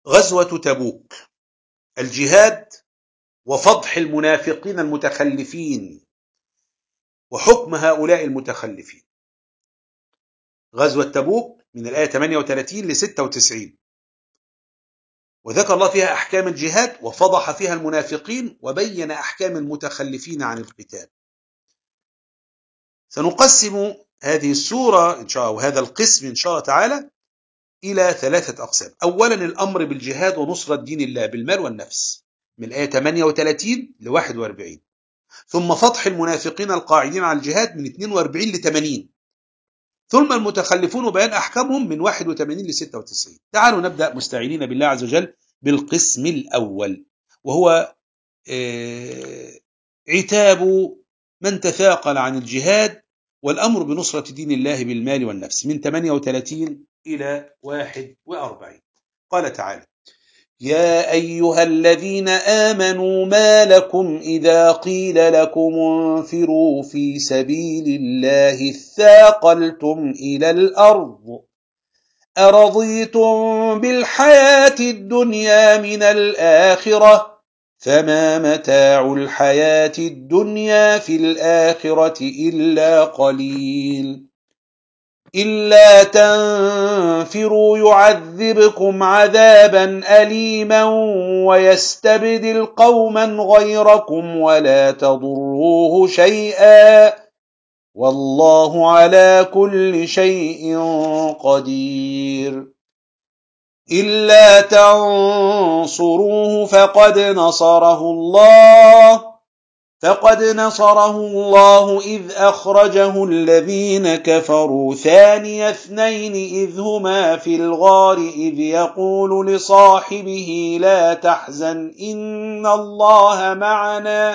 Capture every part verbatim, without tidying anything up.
غزوة تبوك، الجهاد وفضح المنافقين المتخلفين وحكم هؤلاء المتخلفين. غزوة تبوك من الآية ثمانية وثلاثين ل ستة وتسعين، وذكر الله فيها أحكام الجهاد وفضح فيها المنافقين وبين أحكام المتخلفين عن القتال. سنقسم هذه السورة إن شاء الله وهذا القسم إن شاء الله تعالى إلى ثلاثة أقسام. أولا الأمر بالجهاد ونصرة دين الله بالمال والنفس من الآية ثمانية وثلاثين ل واحد وأربعين، ثم فضح المنافقين القاعدين على الجهاد من اثنين وأربعين ل ثمانين، ثم المتخلفون وبيان أحكامهم من واحد وثمانين ل ستة وتسعين. تعالوا نبدأ مستعينين بالله عز وجل بالقسم الأول، وهو عتاب من تثاقل عن الجهاد والأمر بنصرة دين الله بالمال والنفس من ثمانية وثلاثين إلى واحد وأربعين. قال تعالى: يا أيها الذين آمنوا ما لكم إذا قيل لكم انفروا في سبيل الله اثاقلتم إلى الأرض أرضيتم بالحياة الدنيا من الآخرة فما متاع الحياة الدنيا في الآخرة إلا قليل إلا تنفروا يعذبكم عذابا أليما ويستبدل قوما غيركم ولا تضروه شيئا والله على كل شيء قدير. إلا تنصروه فقد نصره الله فقد نصره الله إذ أخرجه الذين كفروا ثاني اثنين إذ هما في الغار إذ يقول لصاحبه لا تحزن إن الله معنا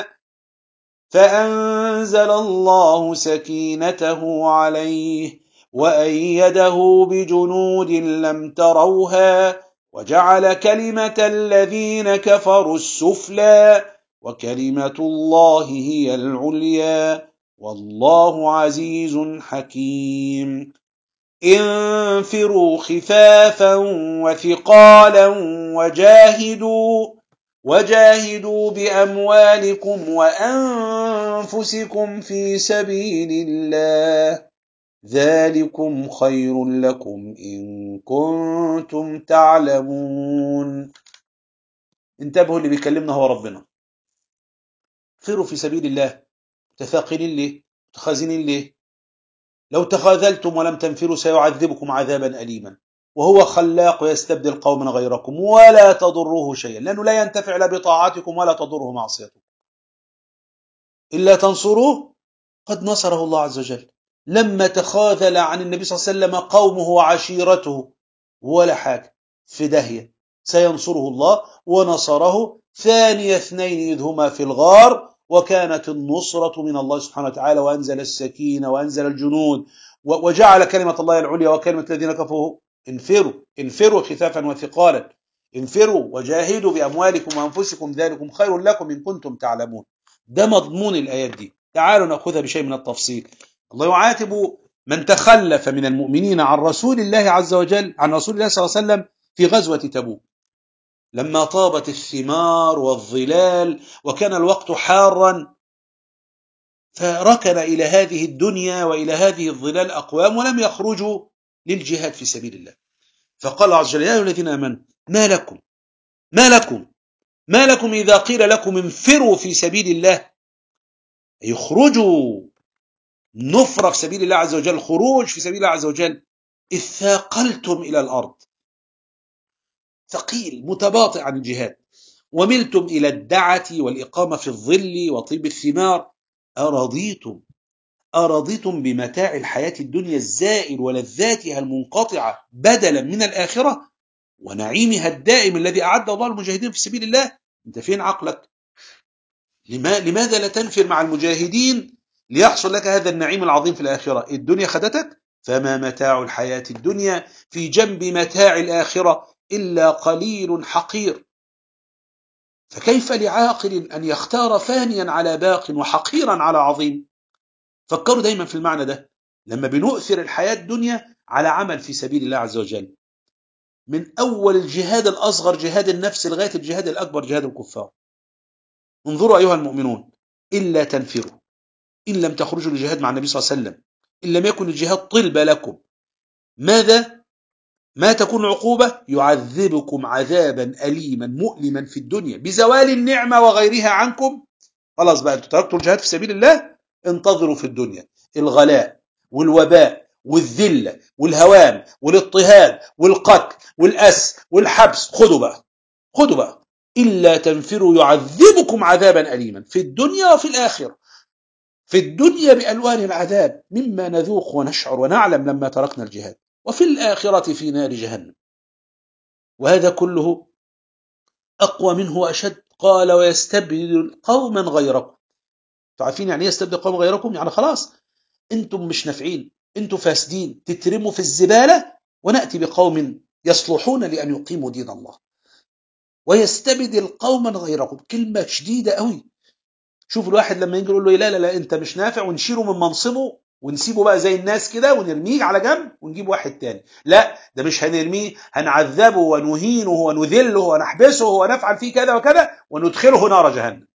فأنزل الله سكينته عليه وأيده بجنود لم تروها وجعل كلمة الذين كفروا السفلى وكلمة الله هي العليا والله عزيز حكيم. انفروا خفافا وثقالا وجاهدوا وجاهدوا بأموالكم وأنفسكم في سبيل الله ذلكم خير لكم إن كنتم تعلمون. انتبهوا اللي بيكلمنا هو ربنا. انفروا في سبيل الله، تثاقلين ليه؟ متخاذلين ليه؟ لو تخاذلتم ولم تنفروا سيعذبكم عذابا أليما وهو خلاق يستبدل قوما غيركم ولا تضروه شيئا لأنه لا ينتفع لا بطاعتكم ولا تضره معصيتكم. إلا تنصروه قد نصره الله عز وجل لما تخاذل عن النبي صلى الله عليه وسلم قومه وعشيرته ولا حاجة في داهية سينصره الله ونصره ثاني اثنين إذ هما في الغار وكانت النصرة من الله سبحانه وتعالى وأنزل السكينة وأنزل الجنود وجعل كلمة الله العليا وكلمة الذين كفروا. انفروا انفروا خفافا وثقالا، انفروا وجاهدوا بأموالكم وأنفسكم ذلكم خير لكم إن كنتم تعلمون. ده مضمون الآيات دي. تعالوا نأخذها بشيء من التفصيل. الله يعاتب من تخلف من المؤمنين عن رسول الله عز وجل عن رسول الله صلى الله عليه وسلم في غزوة تبوك لما طابت الثمار والظلال وكان الوقت حارا، فركن إلى هذه الدنيا وإلى هذه الظلال أقوام ولم يخرجوا للجهاد في سبيل الله. فقال عز وجل: يا أيها الذين آمنوا ما لكم ما لكم ما لكم إذا قيل لكم انفروا في سبيل الله، يخرجوا نفر في سبيل الله عز وجل، خروج في سبيل الله عز وجل، إذ ثاقلتم إلى الأرض، ثقيل متباطئ عن الجهاد، وملتم إلى الدعة والإقامة في الظل وطيب الثمار، أرضيتم أرضيتم بمتاع الحياة الدنيا الزائل ولذاتها المنقطعة بدلا من الآخرة ونعيمها الدائم الذي أعد الله المجاهدين في سبيل الله. أنت فين عقلك؟ لماذا لا تنفر مع المجاهدين ليحصل لك هذا النعيم العظيم في الآخرة؟ الدنيا خدتك، فما متاع الحياة الدنيا في جنب متاع الآخرة إلا قليل حقير. فكيف لعاقل أن يختار فانيا على باق وحقيرا على عظيم؟ فكروا دايما في المعنى ده لما بنؤثر الحياة الدنيا على عمل في سبيل الله عز وجل. من أول الجهاد الأصغر جهاد النفس لغاية الجهاد الأكبر جهاد الكفار. انظروا أيها المؤمنون، إلا تنفروا إن لم تخرجوا للجهاد مع النبي صلى الله عليه وسلم، إن لم يكن الجهاد طلب لكم، ماذا؟ ما تكون عقوبة؟ يعذبكم عذابا أليما مؤلما في الدنيا بزوال النعمة وغيرها عنكم. خلاص بقى انتوا تركتوا الجهاد في سبيل الله، انتظروا في الدنيا الغلاء والوباء والذلة والهوان والاضطهاد والقتل والأس والحبس. خدوا بقى، خدوا بقى. إلا تنفروا يعذبكم عذابا أليما في الدنيا وفي الآخرة. في الدنيا بألوان العذاب مما نذوق ونشعر ونعلم لما تركنا الجهاد، وفي الآخرة في نار جهنم. وهذا كله أقوى منه وأشد. قال ويستبدل قوما غيركم. تعرفين يعني ايه يستبدل قوما غيركم؟ يعني خلاص انتم مش نافعين، انتم فاسدين، تترموا في الزبالة، ونأتي بقوم يصلحون لأن يقيموا دين الله. ويستبدل قوما غيركم، كلمة شديدة قوي. شوف الواحد لما يجي يقول له لا لا لا انت مش نافع، ونشيله من منصبه ونسيبه بقى زي الناس كده ونرميه على جنب ونجيب واحد تاني. لا، ده مش هنرميه، هنعذبه ونهينه ونذله ونحبسه ونفعل فيه كذا وكذا وندخله نار جهنم.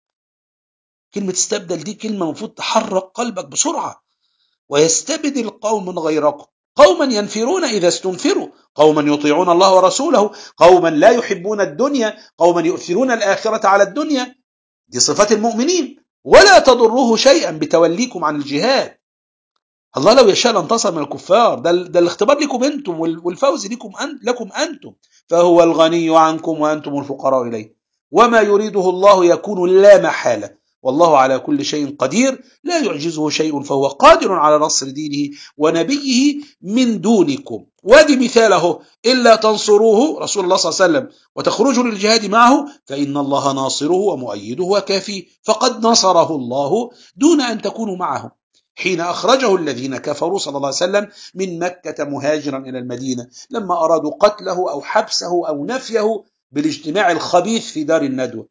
كلمة استبدل دي كلمة المفروض تحرك قلبك بسرعة. ويستبدل قوم غيركم، قوما ينفرون إذا استنفروا، قوما يطيعون الله ورسوله، قوما لا يحبون الدنيا، قوما يؤثرون الآخرة على الدنيا. دي صفات المؤمنين. ولا تضروه شيئا بتوليكم عن الجهاد. الله لو يشاء لانتصر من الكفار. ده, ده الاختبار لكم أنتم والفوز لكم, أن لكم أنتم. فهو الغني عنكم وأنتم الفقراء إليه، وما يريده الله يكون لا محالة، والله على كل شيء قدير، لا يعجزه شيء، فهو قادر على نصر دينه ونبيه من دونكم. وادي مثاله: إلا تنصروه رسول الله صلى الله عليه وسلم وتخرجوا للجهاد معه فإن الله ناصره ومؤيده وكافيه. فقد نصره الله دون أن تكونوا معه حين أخرجه الذين كفروا صلى الله عليه وسلم من مكة مهاجرا إلى المدينة، لما أرادوا قتله أو حبسه أو نفيه بالاجتماع الخبيث في دار الندوة.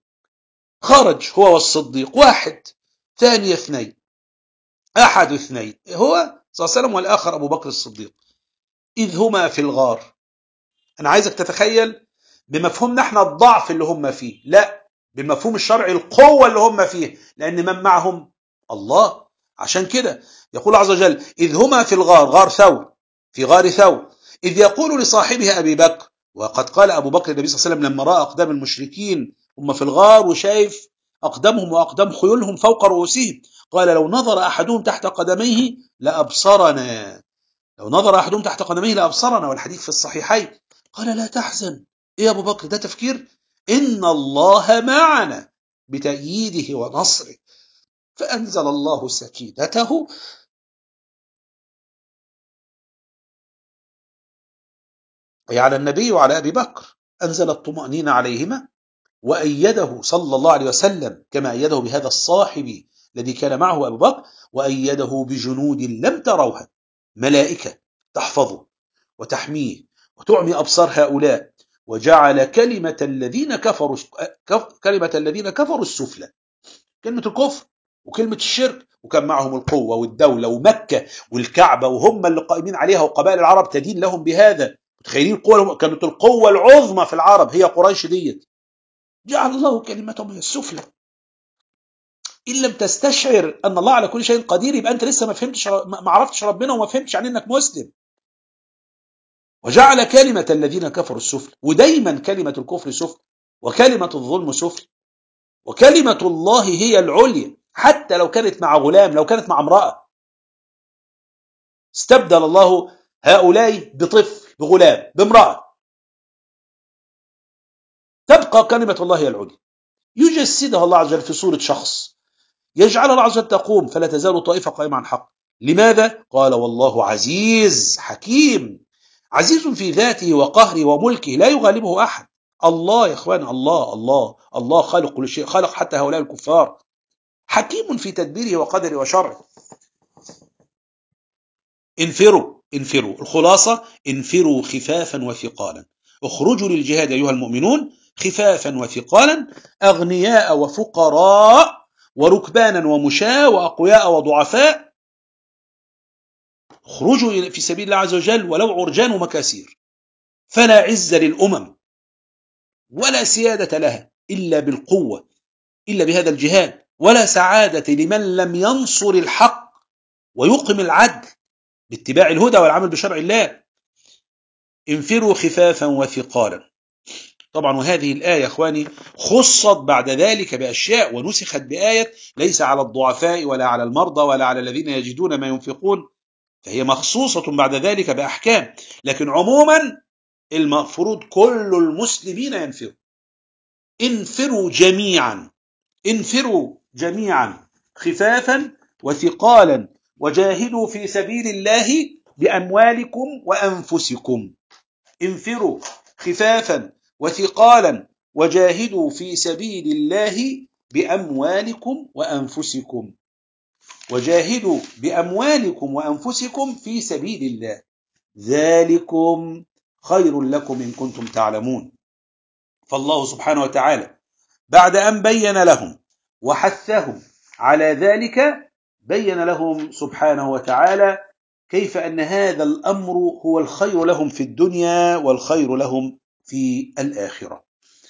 خرج هو والصديق، واحد، ثاني اثنين، أحد اثنين، هو صلى الله عليه وسلم والآخر أبو بكر الصديق، إذ هما في الغار. أنا عايزك تتخيل بمفهومنا احنا الضعف اللي هم فيه، لا، بمفهوم الشرع القوة اللي هم فيه، لأن من معهم الله. عشان كده يقول عز وجل: إذ هما في الغار، غار ثور، في غار ثور، إذ يقول لصاحبه أبي بكر. وقد قال أبو بكر النبي صلى الله عليه وسلم لما رأى أقدام المشركين هم في الغار وشايف أقدامهم وأقدام خيولهم فوق رؤوسهم، قال: لو نظر أحدهم تحت قدميه لأبصرنا، لو نظر أحدهم تحت قدميه لأبصرنا، والحديث في الصحيحين. قال: لا تحزن. إيه يا أبو بكر ده تفكير؟ إن الله معنا بتأييده ونصره. فأنزل الله سكينته على النبي وعلى أبي بكر، أنزل الطمأنينة عليهما، وأيده صلى الله عليه وسلم كما أيده بهذا الصاحب الذي كان معه أبو بكر، وأيده بجنود لم تروها، ملائكة تحفظه وتحميه وتعمي أبصار هؤلاء، وجعل كلمة الذين كفروا كلمة الذين كفروا السفلى، كلمة الكفر وكلمة الشرك. وكان معهم القوة والدولة ومكة والكعبة، وهم اللي قائمين عليها، وقبائل العرب تدين لهم بهذا. متخيلين القوة؟ كانت القوة العظمى في العرب هي قريش ديت. جعل الله كلمتهم هي السفلى. إن لم تستشعر أن الله على كل شيء قدير، يبقى أنت لسه ما فهمتش، ما عرفتش ربنا وما فهمتش عن إنك مسلم. وجعل كلمة الذين كفروا السفلى، ودايما كلمة الكفر سفلى، وكلمة الظلم سفلى، وكلمة الله هي العليا، حتى لو كانت مع غلام، لو كانت مع امرأة. استبدل الله هؤلاء بطفل، بغلام، بامرأة، تبقى كلمة الله هي العليا. يجسدها الله عز وجل في صورة شخص، يجعل الله عز وجل تقوم فلا تزال طائفة قائمة عن حق. لماذا؟ قال: والله عزيز حكيم. عزيز في ذاته وقهره وملكه، لا يغالبه أحد. الله يا إخوان، الله الله الله خالق كل شيء، خلق حتى هؤلاء الكفار. حكيم في تدبيره وقدره وشرعه. انفروا انفروا، الخلاصة: انفروا خفافا وثقالا. اخرجوا للجهاد أيها المؤمنون خفافا وثقالا، أغنياء وفقراء، وركبانا ومشاة، وأقوياء وضعفاء. اخرجوا في سبيل الله عز وجل ولو عرجان ومكاسير. فلا عز للأمم ولا سيادة لها إلا بالقوة، إلا بهذا الجهاد، ولا سعادة لمن لم ينصر الحق ويقم العدل باتباع الهدى والعمل بشرع الله. انفروا خفافا وثقالا. طبعا وهذه الآية أخواني خصت بعد ذلك بأشياء ونسخت بآية ليس على الضعفاء ولا على المرضى ولا على الذين يجدون ما ينفقون، فهي مخصوصة بعد ذلك بأحكام. لكن عموما المفروض كل المسلمين ينفروا. انفروا جميعا، انفروا جميعا خفافا وثقالا وجاهدوا في سبيل الله بأموالكم وأنفسكم. انفروا خفافا وثقالا وجاهدوا في سبيل الله بأموالكم وأنفسكم. وجاهدوا بأموالكم وأنفسكم في سبيل الله، ذلكم خير لكم إن كنتم تعلمون. فالله سبحانه وتعالى بعد أن بين لهم وحثهم على ذلك بين لهم سبحانه وتعالى كيف أن هذا الأمر هو الخير لهم في الدنيا والخير لهم في الآخرة.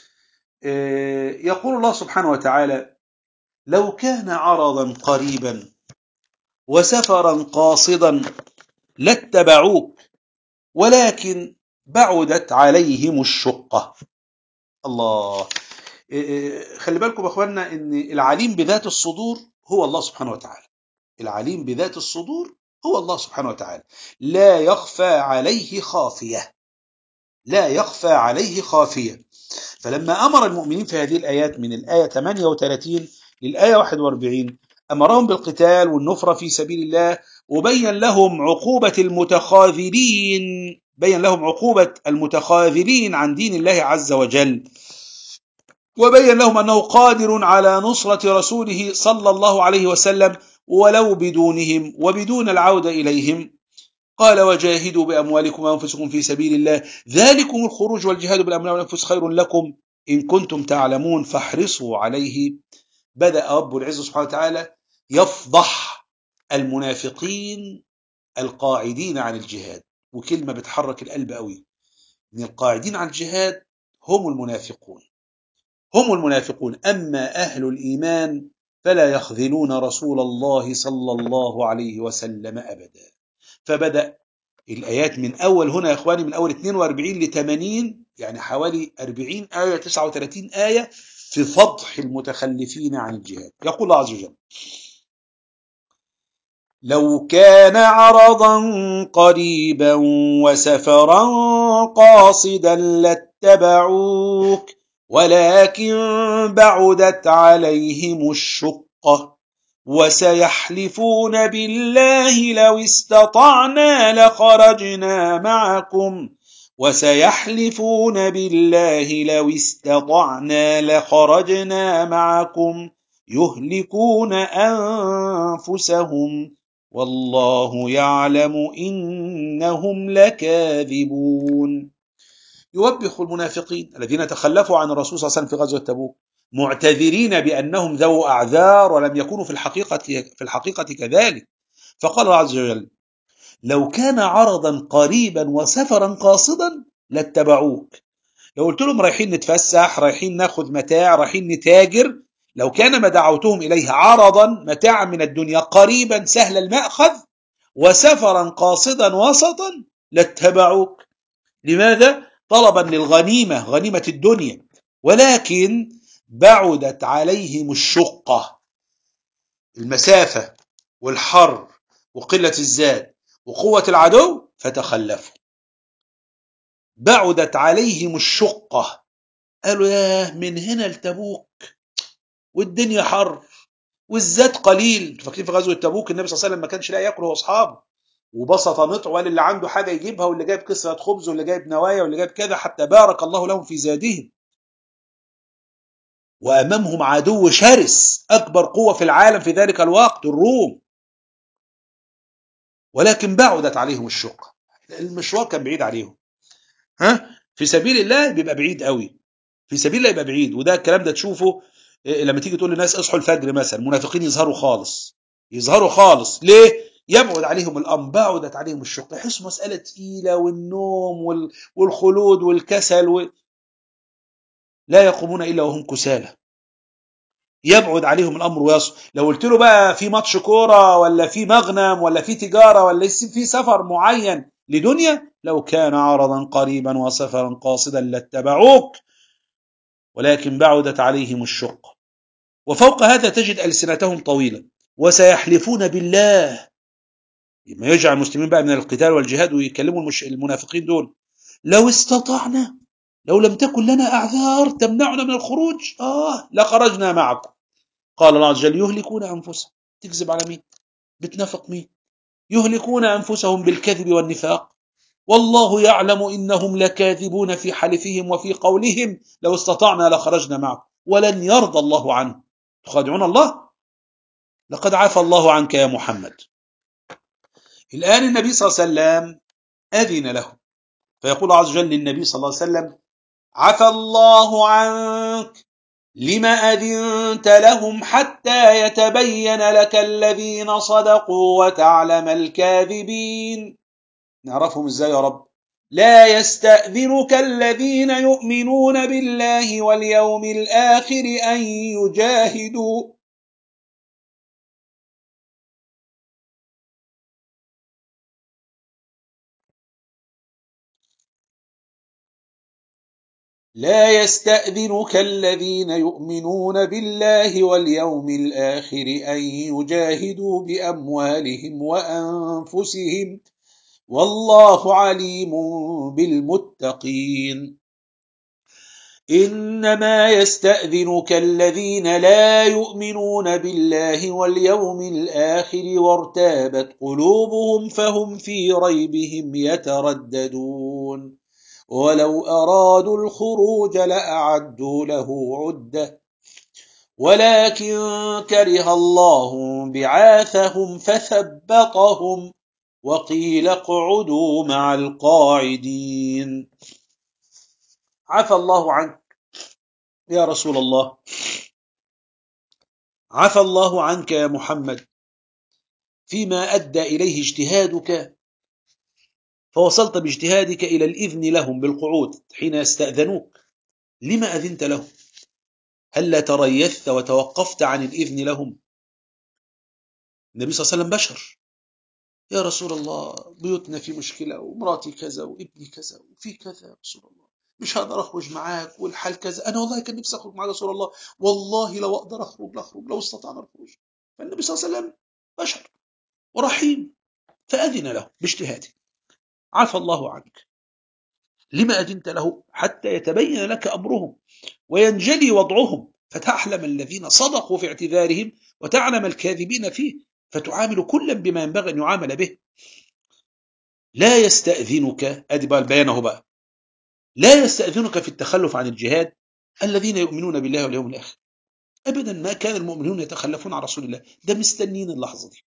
يقول الله سبحانه وتعالى: لو كان عرضا قريبا وسفرا قاصدا لاتبعوك ولكن بعدت عليهم الشقة. الله، خلي بالكم يا اخوانا ان العليم بذات الصدور هو الله سبحانه وتعالى. العليم بذات الصدور هو الله سبحانه وتعالى، لا يخفى عليه خافية، لا يخفى عليه خافية. فلما أمر المؤمنين في هذه الآيات من الآية ثمانية وثلاثين للآية واحد وأربعين أمرهم بالقتال والنفرة في سبيل الله، وبين لهم عقوبة المتخاذلين، بين لهم عقوبة المتخاذلين عن دين الله عز وجل، وبين لهم أنه قادر على نصرة رسوله صلى الله عليه وسلم ولو بدونهم وبدون العودة إليهم. قال: وجاهدوا بأموالكم وأنفسكم في سبيل الله ذلكم الخروج والجهاد بالأموال والأنفس خير لكم إن كنتم تعلمون فاحرصوا عليه. بدأ رب العزة سبحانه وتعالى يفضح المنافقين القاعدين عن الجهاد، وكلمة بتحرك القلب قوي، من القاعدين عن الجهاد هم المنافقون، هم المنافقون. أما أهل الإيمان فلا يخذلون رسول الله صلى الله عليه وسلم أبدا. فبدأ الآيات من أول هنا يا إخواني من أول اثنين وأربعين ل ثمانين، يعني حوالي أربعين آية تسعة وثلاثين آية في فضح المتخلفين عن الجهاد. يقول الله عز وجل: لو كان عرضا قريبا وسفرا قاصدا لاتبعوك ولكن بعدت عليهم الشقة وسيحلفون بالله لو استطعنا لخرجنا معكم وسيحلفون بالله لو استطعنا لخرجنا معكم يهلكون أنفسهم والله يعلم إنهم لكاذبون. يوبخ المنافقين الذين تخلفوا عن الرسول صلى الله عليه وسلم في غزوة تبوك معتذرين بأنهم ذو أعذار ولم يكونوا في الحقيقة في الحقيقة كذلك. فقال الله عز وجل: لو كان عرضا قريبا وسفرا قاصدا لاتبعوك. لو قلت لهم رايحين نتفسح، رايحين ناخذ متاع، رايحين نتاجر، لو كان ما دعوتهم إليه عرضا متاعا من الدنيا قريبا سهل المأخذ وسفرا قاصدا وسطا لاتبعوك. لماذا؟ طلبا للغنيمة، غنيمة الدنيا، ولكن بعدت عليهم الشقة، المسافة والحر وقلة الزاد وقوة العدو فتخلفوا. بعدت عليهم الشقة، قالوا ياه من هنا لتبوك والدنيا حر والزاد قليل. فاكرين في غزوة تبوك النبي صلى الله عليه وسلم ما كانش لا ياكل هو واصحابه، وبسط نطع، وقال اللي عنده حاجة يجيبها، واللي جايب كسرة خبز واللي جايب نوايا واللي جايب كذا، حتى بارك الله لهم في زادهم. وأمامهم عدو شرس، أكبر قوة في العالم في ذلك الوقت الروم، ولكن بعدت عليهم الشقة، المشوار كان بعيد عليهم. ها في سبيل الله بيبقى بعيد قوي، في سبيل الله يبقى بعيد. وده الكلام ده تشوفه لما تيجي تقول للناس اصحوا الفجر مثلا، المنافقين يظهروا خالص، يظهروا خالص. ليه؟ يبعد عليهم الأمر، بعدت عليهم الشقة، يحسوا مسألة تقيلة، والنوم والخلود والكسل و... لا يقومون إلا وهم كسالى. يبعد عليهم الأمر ويصل. لو قلت له بقى في ماتش كورة ولا في مغنم ولا في تجارة ولا في سفر معين لدنيا، لو كان عرضا قريبا وسفرا قاصدا لاتبعوك ولكن بعدت عليهم الشقة. وفوق هذا تجد ألسنتهم طويلة، وسيحلفون بالله، ما يجعل المسلمين بقى من القتال والجهاد ويكلموا المش... المنافقين دول، لو استطعنا، لو لم تكن لنا أعذار تمنعنا من الخروج آه لخرجنا معكم. قال الله عز وجل يهلكون أنفسهم. تكذب على مين؟ بتنافق مين؟ يهلكون أنفسهم بالكذب والنفاق والله يعلم إنهم لكاذبون في حلفهم وفي قولهم لو استطعنا لخرجنا معكم ولن يرضى الله عنه. تخادعون الله. لقد عفى الله عنك يا محمد. الآن النبي صلى الله عليه وسلم أذن له، فيقول عز وجل للنبي صلى الله عليه وسلم عفى الله عنك لما أذنت لهم حتى يتبين لك الذين صدقوا وتعلم الكاذبين. نعرفهم ازاي يا رب؟ لا يستأذنك الذين يؤمنون بالله واليوم الآخر أن يجاهدوا لا يستأذنك الذين يؤمنون بالله واليوم الآخر أن يجاهدوا بأموالهم وأنفسهم والله عليم بالمتقين. إنما يستأذنك الذين لا يؤمنون بالله واليوم الآخر وارتابت قلوبهم فهم في ريبهم يترددون ولو أرادوا الخروج لأعدوا له عدة ولكن كره الله بعاثهم فثبطهم وقيل اقعدوا مع القاعدين. عفى الله عنك يا رسول الله، عفى الله عنك يا محمد فيما أدى إليه اجتهادك، فوصلت باجتهادك إلى الإذن لهم بالقعود حين يستأذنوك. لما أذنت لهم؟ هل تريثت وتوقفت عن الإذن لهم؟ النبي صلى الله عليه وسلم بشر. يا رسول الله بيوتنا في مشكلة ومراتي كذا وابني كذا وفي كذا يا رسول الله، مش هقدر أخرج معاك والحال كذا، أنا والله كان نفسي أخرج معاك يا رسول الله، والله لو أقدر أخرج لأخرج لو استطعنا الخروج. فالنبي صلى الله عليه وسلم بشر ورحيم فأذن له باجتهاده. عفى الله عنك لما أذنت له حتى يتبين لك أمرهم وينجلي وضعهم فتعلم الذين صدقوا في اعتذارهم وتعلم الكاذبين فيه فتعامل كلا بما ينبغي أن يعامل به. لا يستأذنك أدب البيانه بقى، لا يستأذنك في التخلف عن الجهاد الذين يؤمنون بالله واليوم الآخر. أبدا ما كان المؤمنون يتخلفون عن رسول الله، ده مستنين اللحظة دي.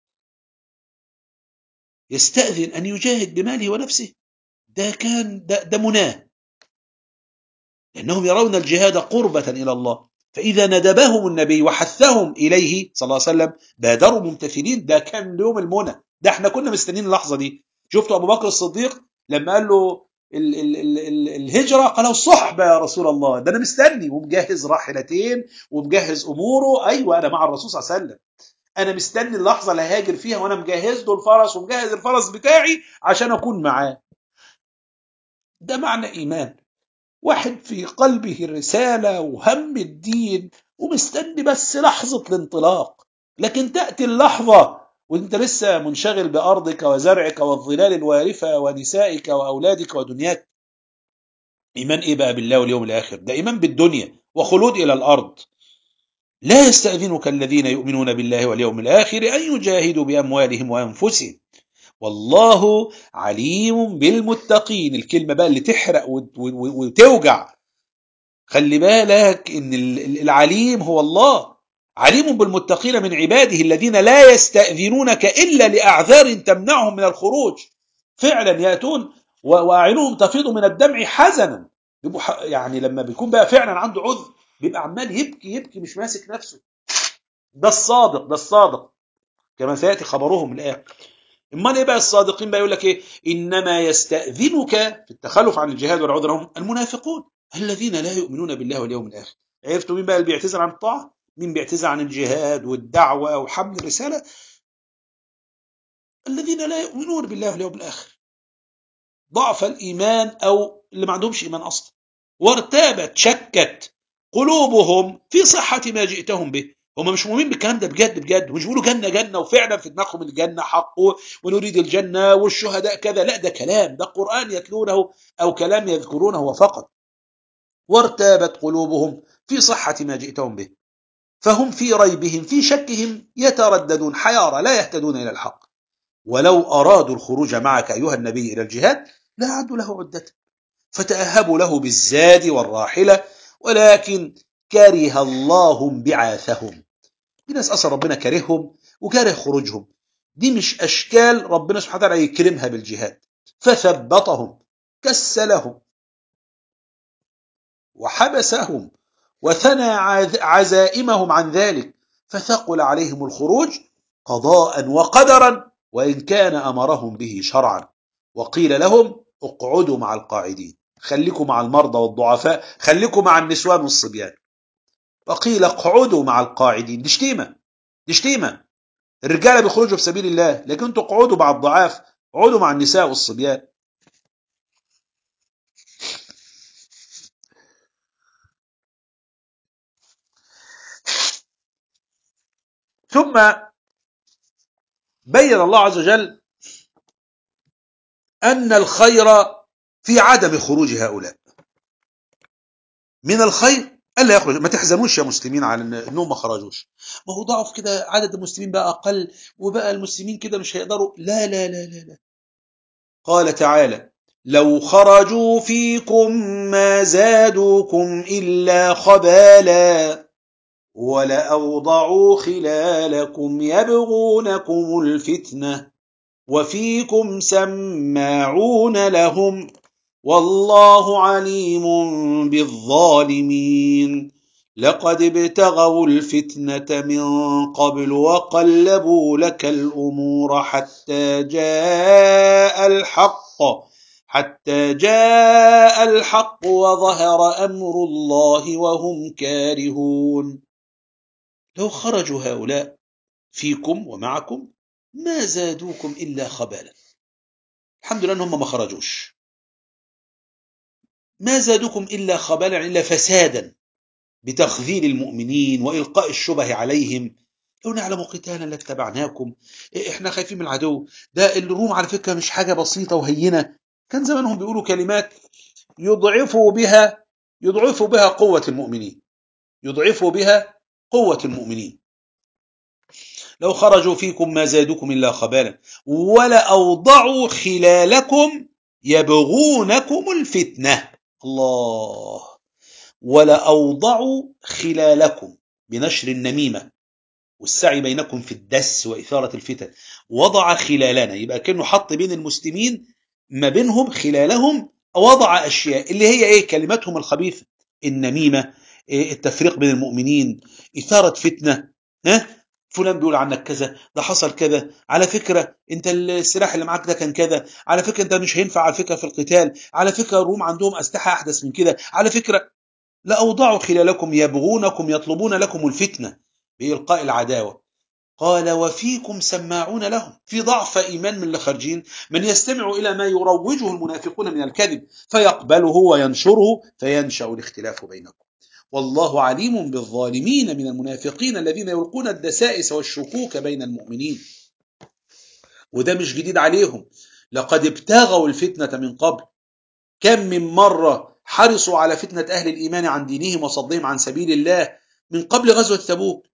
يستأذن أن يجاهد بماله ونفسه، ده كان ده, ده مناه، لأنهم يرون الجهاد قربة إلى الله، فإذا ندبهم النبي وحثهم إليه صلى الله عليه وسلم بادروا ممتثلين. ده كان يوم المنى، ده احنا كنا مستنين اللحظة دي. شفتوا أبو بكر الصديق لما قال له ال ال ال ال الهجرة، قال له الصحبة يا رسول الله، ده أنا مستني ومجهز راحلتين ومجهز أموره. أيوة أنا مع الرسول صلى الله عليه وسلم، أنا مستني اللحظة اللي هاجر فيها وأنا مجهز له الفرس ومجهز الفرس بتاعي عشان أكون معاه. ده معنى إيمان واحد في قلبه الرسالة وهم الدين ومستني بس لحظة الانطلاق. لكن تأتي اللحظة وانت لسه منشغل بأرضك وزرعك والظلال الوارفة ونسائك وأولادك ودنياك. إيمان إيه بقى بالله واليوم الآخر؟ ده إيمان بالدنيا وخلود إلى الأرض. لا يستأذنك الذين يؤمنون بالله واليوم الآخر أن يجاهدوا بأموالهم وأنفسهم والله عليم بالمتقين. الكلمة بقى اللي تحرق وتوجع، خلي بالك ان العليم هو الله، عليم بالمتقين من عباده الذين لا يستأذنونك إلا لأعذار تمنعهم من الخروج. فعلا يأتون وأعينهم تفيض من الدمع حزنا، يعني لما بيكون بقى فعلا عنده عذر بيبقى عمال يبكي يبكي مش ماسك نفسه. ده الصادق، ده الصادق كما سيأتي خبرهم الآن. امال ايه بقى الصادقين بقى؟ يقول لك ايه؟ انما يستأذنك في التخلف عن الجهاد والعذر هم المنافقون الذين لا يؤمنون بالله واليوم الاخر. عرفتوا مين بقى اللي بيعتذر عن الطاعه؟ مين بيعتذر عن الجهاد والدعوه وحمل الرساله؟ الذين لا يؤمنون بالله واليوم الاخر، ضعف الايمان او اللي ما عندهمش ايمان اصلا. وارتابت شكت قلوبهم في صحه ما جئتهم به. هم مش مؤمنين بالكلام ده بجد بجد، ومش بيقولوا جنه جنه وفعلا في دماغهم الجنه حق ونريد الجنه والشهداء كذا، لا ده كلام، ده قران يتلونه او كلام يذكرونه فقط. وارتابت قلوبهم في صحه ما جئتهم به فهم في ريبهم في شكهم يترددون حيارى لا يهتدون الى الحق. ولو ارادوا الخروج معك ايها النبي الى الجهاد لاعدوا له عده فتأهبوا له بالزاد والراحلة، ولكن كره الله انبعاثهم. في ناس أصلا ربنا كرههم وكره خروجهم، دي مش أشكال ربنا سبحانه وتعالى يكرمها بالجهاد. فثبطهم كسلهم وحبسهم وثنى عزائمهم عن ذلك، فثقل عليهم الخروج قضاء وقدرا وإن كان أمرهم به شرعا. وقيل لهم اقعدوا مع القاعدين، خليكم مع المرضى والضعفاء، خليكم مع النسوان والصبيان. وقيل اقعدوا مع القاعدين، دي شتيمة، دي شتيمة. الرجالة بيخرجوا في سبيل الله، لكن انتوا اقعدوا مع الضعاف، اقعدوا مع النساء والصبيان. ثم بين الله عز وجل أن الخير في عدم خروج هؤلاء. من الخير ألا يخرج. ما تحزنوش يا مسلمين على أنهم ما خرجوش، ما هو ضعف كده، عدد المسلمين بقى أقل وبقى المسلمين كده مش هيقدروا. لا لا لا لا لا. قال تعالى: لو خرجوا فيكم ما زادوكم إلا خبالا ولأوضعوا خلالكم يبغونكم الفتنة وفيكم سماعون لهم والله عليم بالظالمين. لقد ابتغوا الفتنة من قبل وقلبوا لك الأمور حتى جاء الحق حتى جاء الحق وظهر أمر الله وهم كارهون. لو خرجوا هؤلاء فيكم ومعكم ما زادوكم إلا خبالا. الحمد لله أنهم ما خرجوش. ما زادوكم إلا خبالا، إلا فسادا بتخذيل المؤمنين وإلقاء الشبه عليهم. لو نعلم قتالا لاتبعناكم، إحنا خايفين من العدو ده. الروم على فكرة مش حاجة بسيطة وهينة، كان زمانهم بيقولوا كلمات يضعفوا بها يضعفوا بها قوة المؤمنين، يضعفوا بها قوة المؤمنين. لو خرجوا فيكم ما زادوكم إلا خبالا ولأوضعوا خلالكم يبغونكم الفتنة. الله. ولأوضعوا خلالكم بنشر النميمة والسعي بينكم في الدس وإثارة الفتن. وضع خلالنا يبقى كأنه حط بين المسلمين ما بينهم خلالهم، وضع أشياء اللي هي إيه؟ كلماتهم الخبيثة، النميمة، التفريق بين المؤمنين، إثارة فتنة. ها؟ فلان بيقول عنك كذا، ده حصل كذا، على فكرة انت السلاح اللي معاك ده كان كذا، على فكرة انت مش هينفع على فكرة في القتال، على فكرة الروم عندهم أسلحة أحدث من كده، على فكرة. لأوضعوا خلالكم يبغونكم يطلبون لكم الفتنة بإلقاء العداوة. قال وفيكم سماعون لهم، في ضعف إيمان من اللي خارجين، من يستمع إلى ما يروجه المنافقون من الكذب فيقبله وينشره فينشأ الاختلاف بينكم. والله عليم بالظالمين من المنافقين الذين يلقون الدسائس والشكوك بين المؤمنين. وده مش جديد عليهم، لقد ابتغوا الفتنة من قبل. كم من مرة حرصوا على فتنة أهل الإيمان عن دينهم وصدهم عن سبيل الله من قبل غزوة تبوك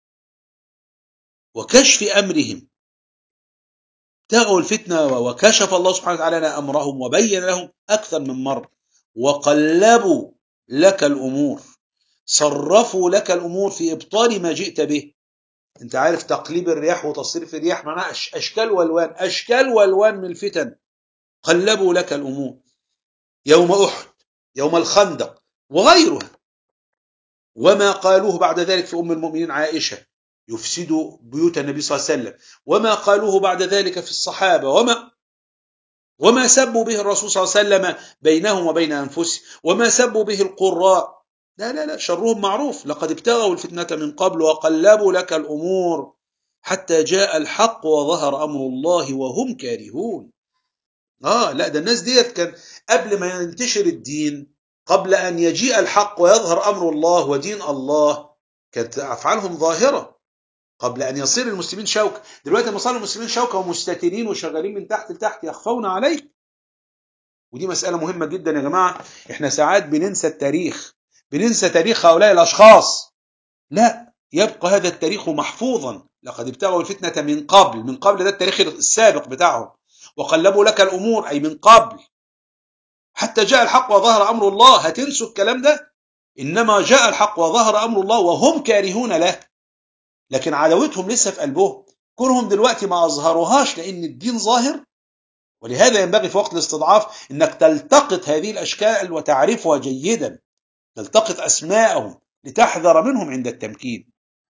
وكشف أمرهم. ابتغوا الفتنة وكشف الله سبحانه وتعالى أمرهم وبين لهم أكثر من مرة. وقلبوا لك الأمور، صرفوا لك الأمور في إبطال ما جئت به. انت عارف تقليب الرياح وتصريف الرياح معناها أشكال والوان، أشكال والوان من الفتن. قلبوا لك الأمور يوم أحد، يوم الخندق وغيرها. وما قالوه بعد ذلك في أم المؤمنين عائشة يفسدوا بيوت النبي صلى الله عليه وسلم، وما قالوه بعد ذلك في الصحابة، وما وما سبوا به الرسول صلى الله عليه وسلم بينهم وبين أنفسهم، وما سبوا به القراء. لا لا لا، شرهم معروف. لقد ابتغوا الفتنة من قبل وقلبوا لك الأمور حتى جاء الحق وظهر أمر الله وهم كارهون. آه لا، ده الناس ديت كان قبل ما ينتشر الدين، قبل أن يجيء الحق ويظهر أمر الله ودين الله، كانت أفعالهم ظاهرة قبل أن يصير المسلمين شوكة. دلوقتي لما صاروا المسلمين شوكة ومستترين وشغالين من تحت لتحت يخفون عليك. ودي مسألة مهمة جدا يا جماعة. احنا ساعات بننسى التاريخ، بننسى تاريخ هؤلاء الأشخاص. لا، يبقى هذا التاريخ محفوظا. لقد ابتغوا الفتنة من قبل، من قبل ده التاريخ السابق بتاعهم، وقلبوا لك الأمور أي من قبل حتى جاء الحق وظهر أمر الله. هتنسوا الكلام ده؟ إنما جاء الحق وظهر أمر الله وهم كارهون له، لكن عداوتهم لسه في قلبهم. كونهم دلوقتي ما أظهروهاش لأن الدين ظاهر. ولهذا ينبغي في وقت الاستضعاف إنك تلتقط هذه الأشكال وتعرفها جيدا، تلتقط أسماءهم لتحذر منهم عند التمكين.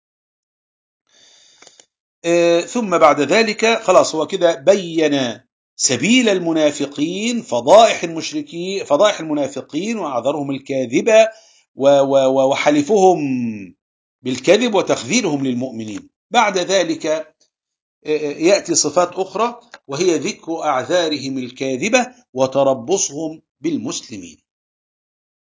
آه ثم بعد ذلك خلاص هو كده بين سبيل المنافقين، فضائح المشركين، فضائح المنافقين وأعذارهم الكاذبة وحلفهم بالكذب وتخذيلهم للمؤمنين. بعد ذلك يأتي صفات أخرى وهي ذكر أعذارهم الكاذبة وتربصهم بالمسلمين.